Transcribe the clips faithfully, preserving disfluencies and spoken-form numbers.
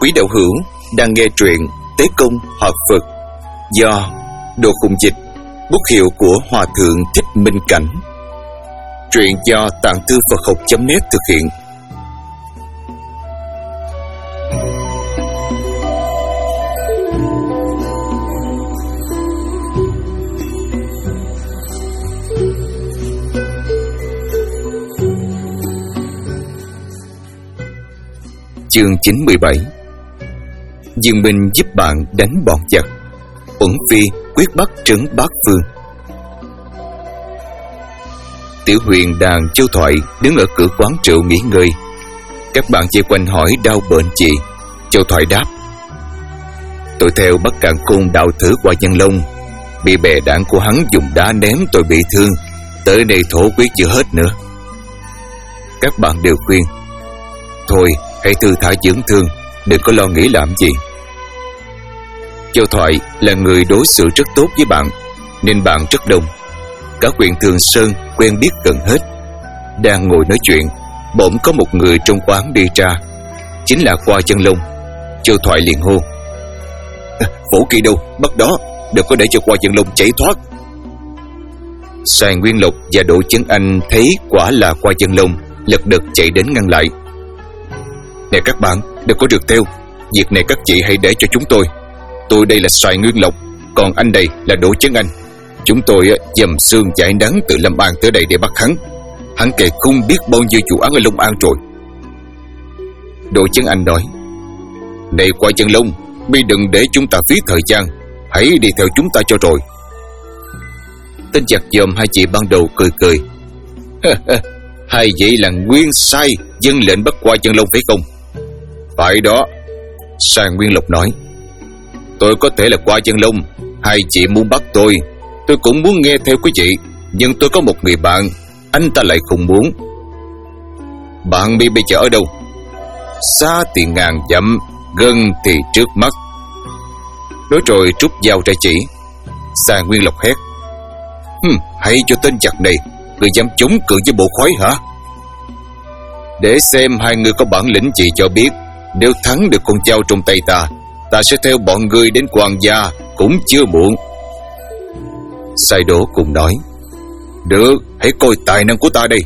Quý đạo hữu đang nghe truyện Tế Công Hợp Phật do Đồ Khùng Dịch, bút hiệu của Hòa Thượng Thích Minh Cảnh. Truyện do Tạng Thư Phật Học chấm net thực hiện. Chương chín mươi bảy. Dương Minh giúp bạn đánh bọn giặc. Uẩn Phi quyết bắt trấn Bát Phương. Tiểu Huyền đàn Châu Thoại đứng ở cửa quán rượu nghỉ ngơi. Các bạn vây quanh hỏi đau bệnh gì. Châu Thoại đáp: tôi theo Bắc Càn Khôn đạo thử qua Nhân Long, bị bè đảng của hắn dùng đá ném tôi bị thương, tới đây thổ quyết chưa hết nữa. Các bạn đều khuyên: thôi hãy thư thả dưỡng thương, đừng có lo nghĩ làm gì. Châu Thoại là người đối xử rất tốt với bạn, nên bạn rất đông. Cả huyện Thường Sơn quen biết gần hết. Đang ngồi nói chuyện, bỗng có một người trong quán đi ra, chính là Qua Chân Long. Châu Thoại liền hô: Vũ Kỳ đâu, bắt đó, đừng có để cho Qua Chân Long chạy thoát. Sài Nguyên Lộc và Đỗ Chấn Anh thấy quả là Qua Chân Long, lật đật chạy đến ngăn lại. Nè các bạn, đừng có rượt theo, việc này các chị hãy để cho chúng tôi. Tôi đây là Sài Nguyên Lộc, còn anh đây là Đỗ Chấn Anh. Chúng tôi dầm xương chạy nắng từ Lâm An tới đây để bắt hắn. Hắn kể không biết bao nhiêu vụ án ở Long An rồi. Đỗ Chấn Anh nói: này Qua Chân Long, mi đừng để chúng ta phí thời gian, hãy đi theo chúng ta cho rồi. Tên giặc dòm hai chị ban đầu cười cười: hai vị là nguyên sai dân lệnh bắt Qua Chân Long phải không? Phải đó. Sài Nguyên Lộc nói: tôi có thể là Qua Chân Long, hai chị muốn bắt tôi, tôi cũng muốn nghe theo quý vị, nhưng tôi có một người bạn, anh ta lại không muốn. Bạn mi bây giờ ở đâu? Xa thì ngàn dặm, gần thì trước mắt. Nói rồi rút dao ra chỉ. Sài Nguyên Lộc hét: Hừm, hãy cho tên giặc này, người dám chống cự với bộ khói hả? Để xem hai người có bản lĩnh gì cho biết. Nếu thắng được con dao trong tay ta, ta sẽ theo bọn người đến Hoàng gia, cũng chưa muộn. Sai Đỗ cùng nói: được, hãy coi tài năng của ta đây.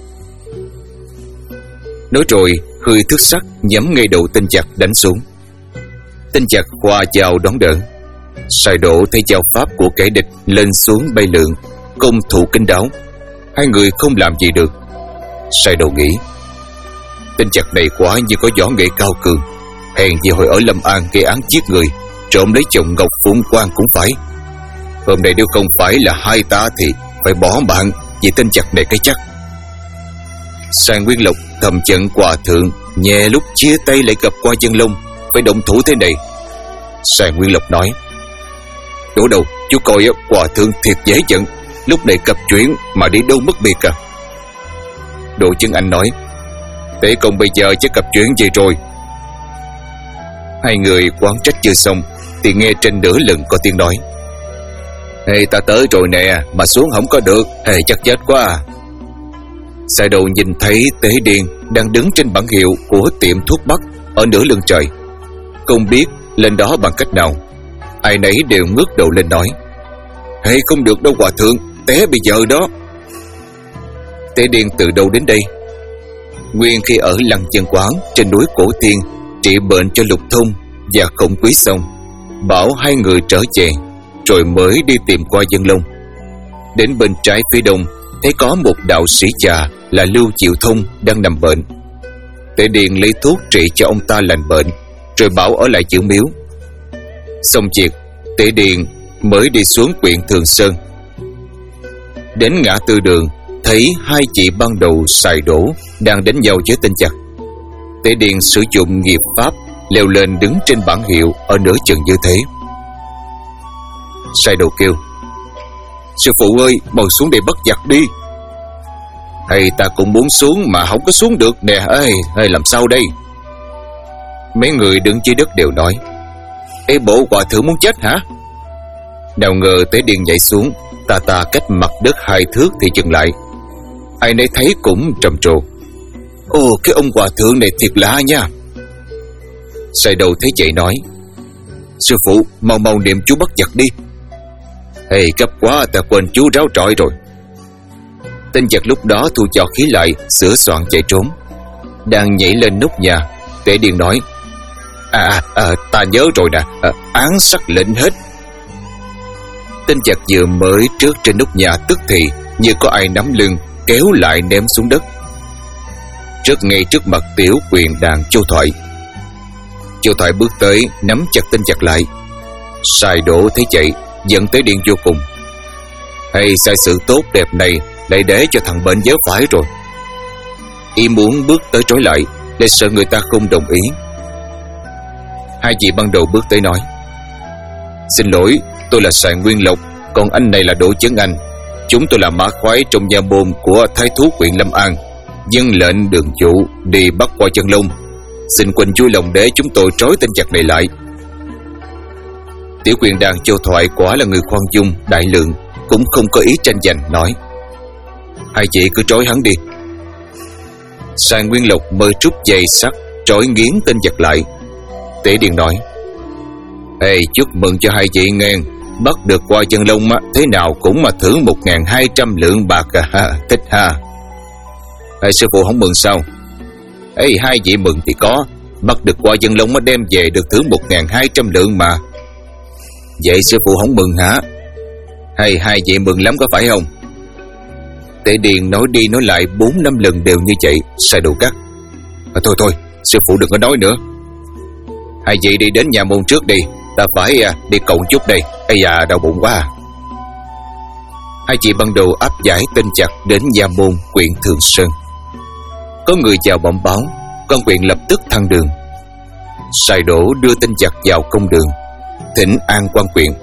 Nói rồi hơi thức sắc nhắm ngay đầu tên giặc đánh xuống. Tên giặc khoa dao đón đỡ. Sai Đỗ thấy dao pháp của kẻ địch lên xuống bay lượn, công thủ kín đáo, hai người không làm gì được. Sai Đỗ nghĩ: tên giặc này quả như có võ nghệ cao cường, hèn gì hồi ở Lâm An gây án giết người, trộm lấy chồng Ngọc Phụng Quan cũng phải. Hôm nay nếu không phải là hai ta thì phải bỏ bạn vì tên giặc này cái chắc. Sài Nguyên Lộc thầm giận Hòa Thượng nhẹ lúc chia tay lại gặp Qua Chân Long phải động thủ thế này. Sài Nguyên Lộc nói: chỗ đâu, chú coi Hòa Thượng thiệt dễ giận, lúc này gặp chuyện mà đi đâu mất biệt à. Đỗ Chấn Anh nói: Tế Công bây giờ chứ gặp chuyện gì rồi. Hai người quán trách chưa xong thì nghe trên nửa lần có tiếng nói: Ê, ta tới rồi nè, mà xuống không có được, hề chắc chết quá à. Sai Đầu nhìn thấy Tế Điền đang đứng trên bảng hiệu của tiệm thuốc bắc ở nửa lưng trời, không biết lên đó bằng cách nào. Ai nấy đều ngước đầu lên nói: Hề không được đâu Hòa Thượng, té bây giờ đó. Tế Điền từ đâu đến đây? Nguyên khi ở Lăng Chân Quán trên núi Cổ Tiên trị bệnh cho Lục Thông và Khổng Quý xong, bảo hai người trở về, rồi mới đi tìm Qua Chân Long. Đến bên trái phía đông thấy có một đạo sĩ già là Lưu Diệu Thông đang nằm bệnh. Tế Điền lấy thuốc trị cho ông ta lành bệnh, rồi bảo ở lại giữ miếu. Xong việc, Tế Điền mới đi xuống huyện Thường Sơn. Đến ngã tư đường thấy hai chị ban đầu Sài Đỗ đang đánh nhau với tên giặc. Tế Điền sử dụng nghiệp pháp leo lên đứng trên bảng hiệu ở nửa chừng như thế. Sai Đầu kêu: sư phụ ơi, mau xuống đây bắt giặc đi. Hay ta cũng muốn xuống mà không có xuống được nè, ơi, ơi làm sao đây? Mấy người đứng dưới đất đều nói: ê, bộ Hòa Thượng muốn chết hả? Nào ngờ Tế Điền nhảy xuống, ta ta cách mặt đất hai thước thì dừng lại. Ai nấy thấy cũng trầm trồ: ồ, cái ông Hòa Thượng này thiệt lạ nha. Sai đầu thấy vậy nói: Sư phụ, mau mau niệm chú bắt giặc đi. Hey, gấp quá, ta quên chú ráo trọi rồi. Tên giặc lúc đó thu cho khí lại, sửa soạn chạy trốn. Đang nhảy lên nóc nhà, Tể Điền nói: À, à ta nhớ rồi nè, à, án sắc lệnh hết. Tên giặc vừa mới trước trên nóc nhà, tức thì như có ai nắm lưng kéo lại ném xuống đất, rất ngay trước mặt Tiểu Quyền Đàn Châu Thoại. Châu Thoại bước tới nắm chặt tên giặc lại. Sai Đỗ thấy vậy giận Tể Điền vô cùng. Hay sai sự tốt đẹp này lại để cho thằng bệnh vớ phải rồi. Y muốn bước tới trói lại, lại sợ người ta không đồng ý. Hai vị ban đầu bước tới nói: Xin lỗi, tôi là Sài Nguyên Lộc, còn anh này là Đỗ Chấn Anh. Chúng tôi là mã khoái trong nha môn của thái thú huyện Lâm An, dân lệnh đường chủ đi bắt qua Chân Long. Xin Quỳnh vui lòng để chúng tôi trói tên giặc này lại. Tiểu Quyền Đàn Châu Thoại quả là người khoan dung đại lượng, cũng không có ý tranh giành, nói: Hai chị cứ trói hắn đi. Sài Nguyên Lộc mời trút dây sắt trói nghiến tên giặc lại. Tể Điền nói: Ê, chúc mừng cho hai chị nghe, bắt được qua Chân Long thế nào cũng mà thưởng một ngàn hai trăm lượng bạc à, ha, thích ha. Ê, sư phụ không mừng sao? Ê, hai chị mừng thì có, bắt được qua Chân Long đem về được thưởng một ngàn hai trăm lượng mà. Vậy sư phụ không mừng hả? Hay hai chị mừng lắm có phải không? Tể Điền nói đi nói lại bốn năm lần đều như vậy. Sai Đầu cắt: à, Thôi thôi, sư phụ đừng có nói nữa. Hai chị đi đến nhà môn trước đi, ta phải à, đi cầu chút đây. Ây da, đau bụng quá. Hai chị ban đầu áp giải tên giặc đến nhà môn huyện Thường Sơn. Có người chào bẩm báo, quan huyện lập tức thăng đường. Sai Đỗ đưa tên giặc vào công đường, thỉnh an quan huyện.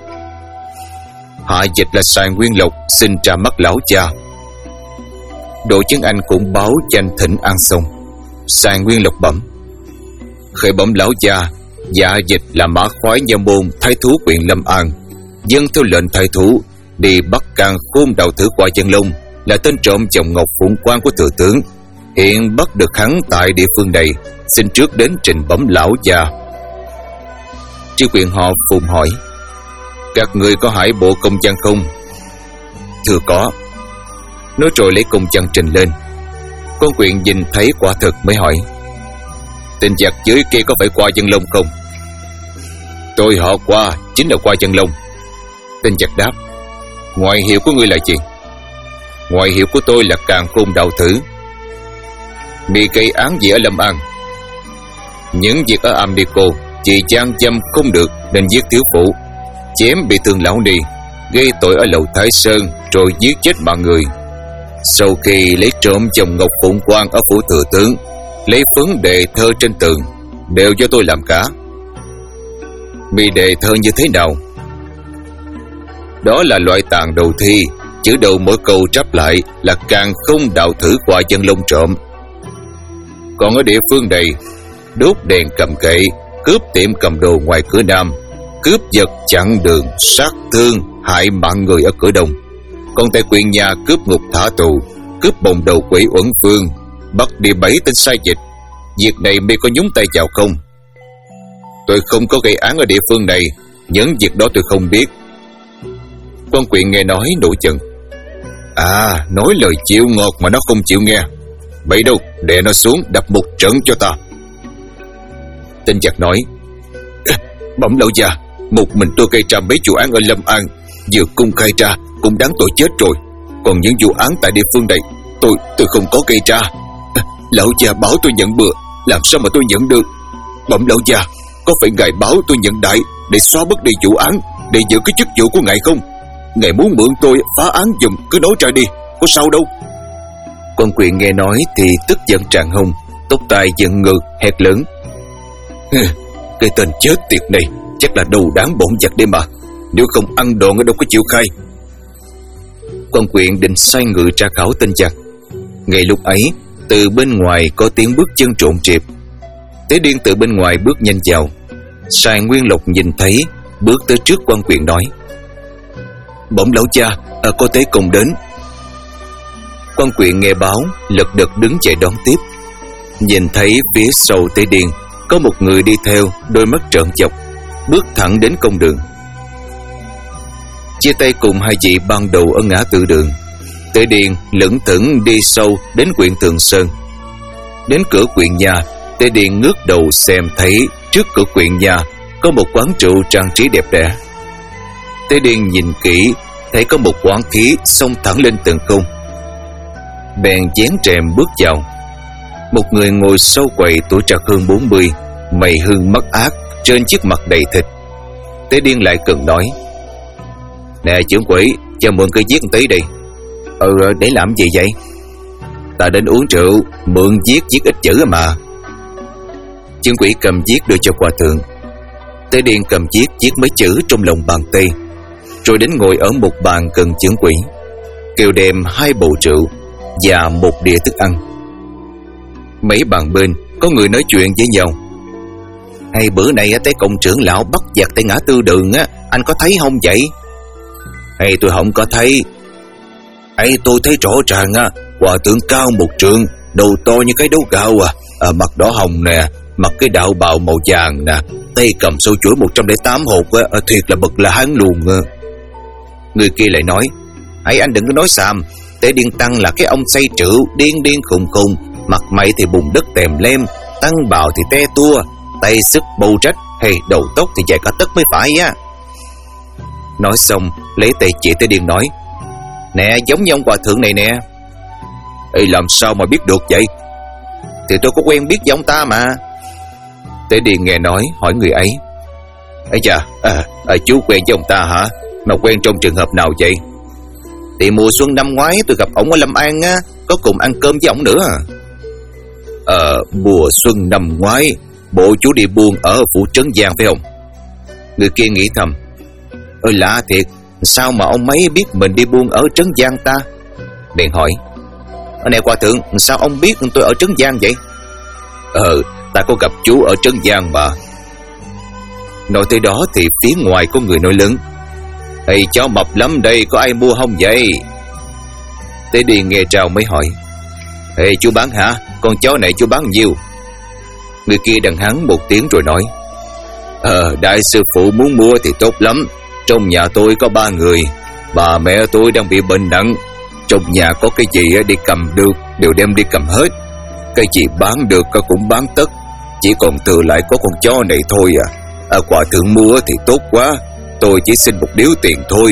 Hạ dịch là Sài Nguyên Lộc xin trả mắt lão cha. Đỗ Chấn Anh cũng báo danh thỉnh an xong. Sài Nguyên Lộc bẩm: Khởi bẩm lão cha, dạ dịch là mã khoái nha môn thái thú huyện Lâm An, dân theo lệnh thái thú đi bắt can khôn đạo thử qua Chân Long, là tên trộm chồng ngọc phụng quan của thừa tướng. Hiện bắt được hắn tại địa phương này, xin trước đến trình bẩm lão cha. Tri quyền họ Phùng hỏi: Các người có hải bộ công văn không? Thưa có. Nói rồi lấy công văn trình lên. Con quyền nhìn thấy quả thực mới hỏi: Tên giặc dưới kia có phải qua Chân Long không? Tôi họ Qua, chính là qua Chân Long. Tên giặc đáp: Ngoại hiệu của ngươi là gì? Ngoại hiệu của tôi là Càn Khôn Đạo Thử. Bị gây án gì ở Lâm An? Những việc ở Amico chỉ gian dâm không được nên giết thiếu phụ, chém bị thương lão ni, gây tội ở lầu Thái Sơn rồi giết chết mọi người. Sau khi lấy trộm chồng ngọc phụng quan ở phủ thừa tướng, lấy phấn đề thơ trên tường, đều do tôi làm cả. Mi đề thơ như thế nào? Đó là loại tàn đầu thi, chữ đầu mỗi câu tráp lại là Càn Khôn Đạo Thử qua Chân Long trộm. Còn ở địa phương này, đốt đèn cầm gậy, cướp tiệm cầm đồ ngoài cửa Nam, cướp giật chặn đường, sát thương hại mạng người ở cửa Đông. Còn tại quyền nhà cướp ngục thả tù, cướp bồng đầu quỷ uẩn phương, bắt đi bảy tên sai dịch. Việc này mi có nhúng tay vào không? Tôi không có gây án ở địa phương này, những việc đó tôi không biết. Quan quyện nghe nói nổi giận: À, nói lời chịu ngọt mà nó không chịu nghe. Vậy đâu, đè nó xuống đập một trận cho ta. Tên giặc nói: Bẩm lão già, một mình tôi gây ra mấy vụ án ở Lâm An, vừa cung khai ra cũng đáng tội chết rồi. Còn những vụ án tại địa phương này, tôi tôi không có gây ra. Lão già bảo tôi nhận bừa, làm sao mà tôi nhận được? Bẩm lão già, có phải ngài báo tôi nhận đại để xóa bớt đi vụ án, để giữ cái chức vụ của ngài không? Ngài muốn mượn tôi phá án giùm, cứ nói ra đi, có sao đâu. Quan quyện nghe nói thì tức giận tràn hông, tóc tai dựng ngược, hét lớn: Cái tên chết tiệt này chắc là đầu đáng bọn giặc đây mà, nếu không ăn đòn ở đâu có chịu khai. Quan quyện định sai người tra khảo tên giặc. Ngay lúc ấy, từ bên ngoài có tiếng bước chân trộn trịp. Tế Điên từ bên ngoài bước nhanh vào. Sài Nguyên Lộc nhìn thấy, bước tới trước quan quyện nói: Bẩm lão cha, à, có tế công đến. Quan quyện nghe báo, lật đật đứng chạy đón tiếp. Nhìn thấy phía sau Tế Điên, Có một người đi theo, đôi mắt trợn dọc, bước thẳng đến công đường. Chia tay cùng hai vị ban đầu ở ngã tư đường, Tế Điền lững thững đi sâu đến quyện Thường Sơn. Đến cửa quyện nhà, Tế Điền ngước đầu xem thấy trước cửa quyện nhà có một quán rượu trang trí đẹp đẽ. Tế Điền nhìn kỹ, thấy có một quán khí xông thẳng lên tầng không. Bèn vén rèm bước vào. Một người ngồi sau quầy, tuổi trạc hơn bốn mươi, mày hưng mắt ác, trên chiếc mặt đầy thịt. Tế Điền lại cần nói: "Nè trưởng quỹ, cho mượn cây viết tí đi." "Ừ, để làm gì vậy?" "Ta đến uống rượu, mượn viết viết ít chữ mà." Trưởng quỹ cầm viết đưa cho hòa thượng. Tế Điền cầm viết viết mấy chữ trong lòng bàn tay, rồi đến ngồi ở một bàn gần trưởng quỹ, kêu đem hai bầu rượu và một đĩa thức ăn. Mấy bàn bên có người nói chuyện với nhau: "Hay bữa nay tới công trưởng lão bắt giặc tại ngã tư đường á, anh có thấy không vậy?" "Hay tôi không có thấy." "Hay tôi thấy rõ ràng á, hòa thượng cao một trượng, đầu to như cái đấu gạo à, à mặt đỏ hồng nè, mặc cái đạo bào màu vàng nè, tay cầm sâu chuỗi một trăm lẻ tám hột á, à, thiệt là bậc là hán luôn." Người kia lại nói: "Hãy anh đừng có nói xàm, Tế Điền Tăng là cái ông say rượu điên điên khùng khùng, mặt mày thì bùn đất tèm lem, tăng bào thì te tua, tay sức bầu trách, hay đầu tóc thì dài cả tấc mới phải á." Nói xong lấy tay chỉ Tế Điền nói: "Nè, giống như ông hòa thượng này nè." "Ê, làm sao mà biết được vậy?" "Thì tôi có quen biết với ông ta mà." Tế Điền nghe nói hỏi người ấy: "Ây chà, à, à, chú quen với ông ta hả? Mà quen trong trường hợp nào vậy?" "Thì mùa xuân năm ngoái tôi gặp ổng ở Lâm An á, có cùng ăn cơm với ổng nữa." Ờ, mùa xuân năm ngoái, bộ chú đi buôn ở phủ Trấn Giang phải không?" Người kia nghĩ thầm: "Ơi lạ thiệt, sao mà ông mấy biết mình đi buôn ở Trấn Giang ta?" Bèn hỏi: "Nè hòa thượng, sao ông biết tôi ở Trấn Giang vậy?" "Ờ, ta có gặp chú ở Trấn Giang mà." Nói tới đó thì phía ngoài có người nói lớn: "Ê, chó mập lắm đây, có ai mua không vậy?" Tế Điền nghe trao mới hỏi: "Ê, chú bán hả? Con chó này chú bán nhiêu?" Người kia đằng hắn một tiếng rồi nói: Ờ, đại sư phụ muốn mua thì tốt lắm. Trong nhà tôi có ba người, bà mẹ tôi đang bị bệnh nặng. Trong nhà có cái gì đi cầm được đều đem đi cầm hết. Cái gì bán được cũng bán tất. Chỉ còn thừa lại có con chó này thôi à. À, hòa thượng mua thì tốt quá. Tôi chỉ xin một điếu tiền thôi.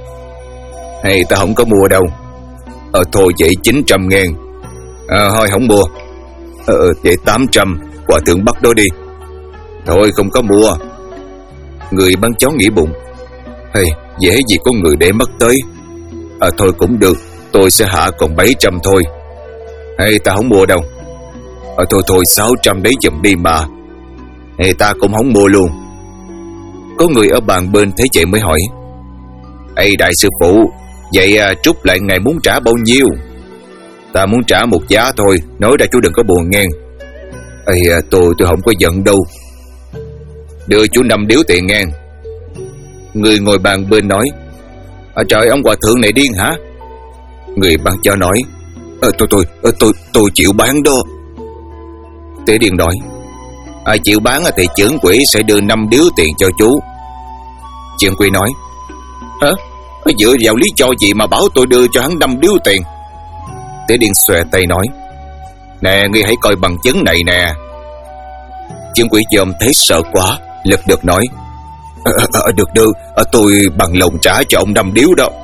Hay ta không có mua đâu. Ờ thôi vậy chín trăm ngàn. À, thôi không mua. Ờ vậy tám trăm. Hòa thượng bắt đó đi. Thôi không có mua. Người bán chó nghĩ bụng, hey, dễ gì có người để mất tới. À thôi cũng được, tôi sẽ hạ còn bảy trăm thôi. Hay ta không mua đâu. À thôi thôi sáu trăm đấy giùm đi mà. Hay ta cũng không mua luôn. Có người ở bàn bên thấy vậy mới hỏi, ê đại sư phụ, vậy à, trút lại ngài muốn trả bao nhiêu? Ta muốn trả một giá thôi, nói ra chú đừng có buồn nghe. Ê à, tôi tôi không có giận đâu. Đưa chú năm điếu tiền ngang. Người ngồi bàn bên nói, à, trời ông hòa thượng này điên hả? Người bán chó nói, à, tôi tôi à, tôi tôi chịu bán đó. Tế Điền nói, à, chịu bán thì trưởng quỹ sẽ đưa năm điếu tiền cho chú. Trưởng quỹ nói, hả? Dựa vào lý do gì mà bảo tôi đưa cho hắn năm điếu tiền? Tế Điền xòe tay nói, nè ngươi hãy coi bằng chứng này nè. Trưởng quỹ dòm thấy sợ quá, lật đật nói, à, à, được được, à, tôi bằng lòng trả cho ông năm điếu đó.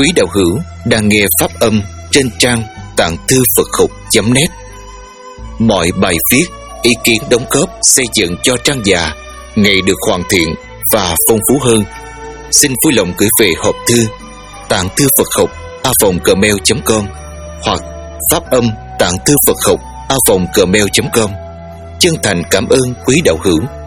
quý đạo hữu đang nghe pháp âm trên trang tạng thư Phật học chấm net. Mọi bài viết, ý kiến đóng góp xây dựng cho trang già ngày được hoàn thiện và phong phú hơn, xin vui lòng gửi về hộp thư tạng thư Phật học a vòng gmail chấm com hoặc pháp âm tạng thư Phật học a vòng gmail chấm com. Chân thành cảm ơn quý đạo hữu.